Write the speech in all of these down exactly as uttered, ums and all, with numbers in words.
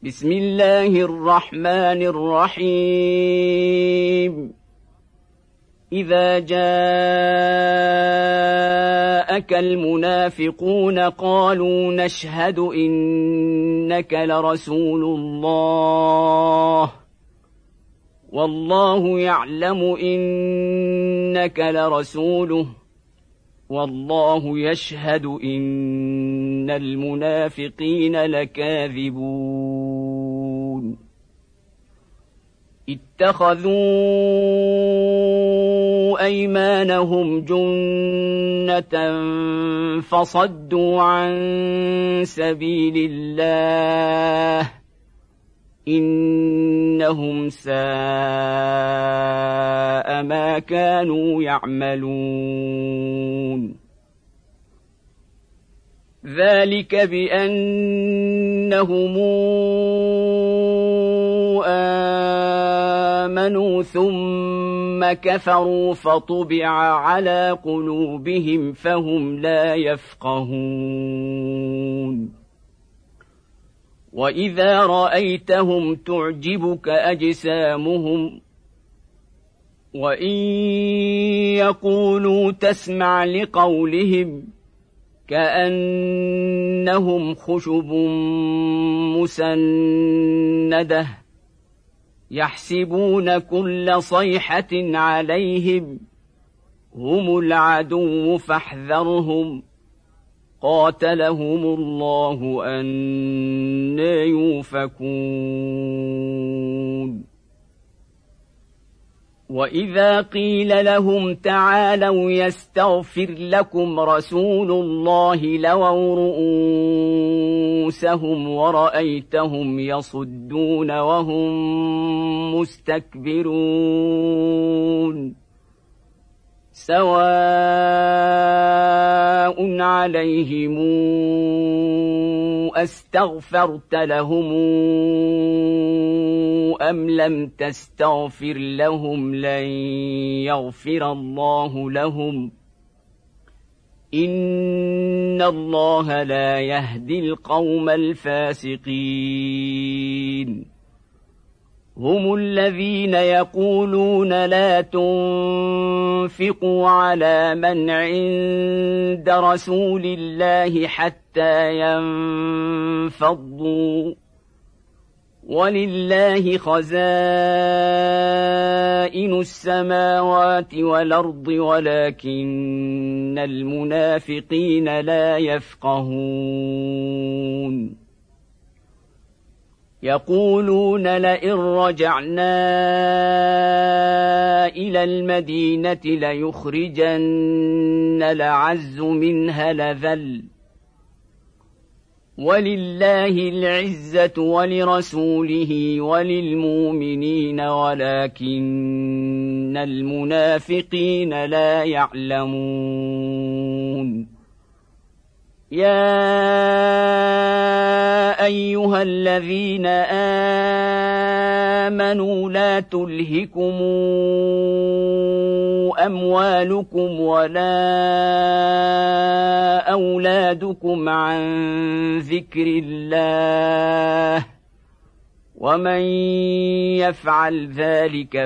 بسم الله الرحمن الرحيم إذا جاءك المنافقون قالوا نشهد إنك لرسول الله والله يعلم إنك لرسوله والله يشهد إن المنافقين لكاذبون اتخذوا أيمانهم جنة فصدوا عن سبيل الله إنهم ساء ما كانوا يعملون ذلك بأنهم آمنوا ثم كفروا فطبع على قلوبهم فهم لا يفقهون وإذا رأيتهم تعجبك أجسامهم وإن يقولوا تسمع لقولهم كأنهم خشب مسندة يحسبون كل صيحة عليهم هم العدو فاحذرهم قاتلهم الله أنى يؤفكون وإذا قيل لهم تعالوا يستغفر لكم رسول الله لووا رؤوسهم ورأيتهم يصدون وهم مستكبرون سواء عليهم أستغفرت لهم أم لم تستغفر لهم لن يغفر الله لهم إن الله لا يهدي القوم الفاسقين هم الذين يقولون لا تنفقوا على من عند رسول الله حتى ينفضوا ولله خزائن السماوات والأرض ولكن المنافقين لا يفقهون يقولون لئن رجعنا إلى المدينة ليخرجن الأعز منها الأذل ولله العزة ولرسوله وللمؤمنين ولكن المنافقين لا يعلمون يا أيها الذين آمنوا لا تلهكم أموالكم ولا أولادكم عن ذكر الله ومن يفعل ذلك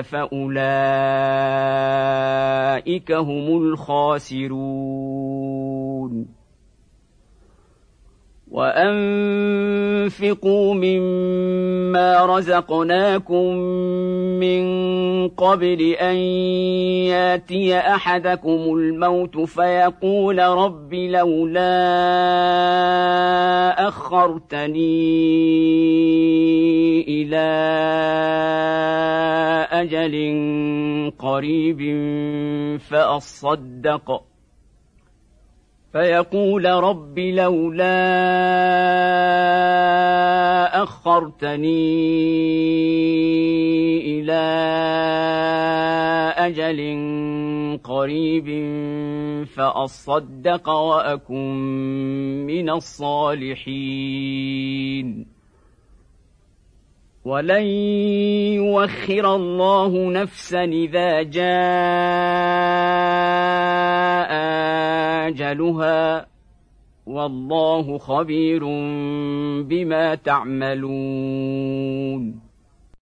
فأولئك هم الخاسرون وأنفقوا مما رزقناكم من قبل أن ياتي أحدكم الموت فيقول رب لولا أخرتني إلى أجل قريب فأصدق فيقول رب لولا أخرتني إلى أجل قريب فأصدق وأكن من الصالحين ولن يؤخر الله نفسا إذا جاء أجلها والله خبير بما تعملون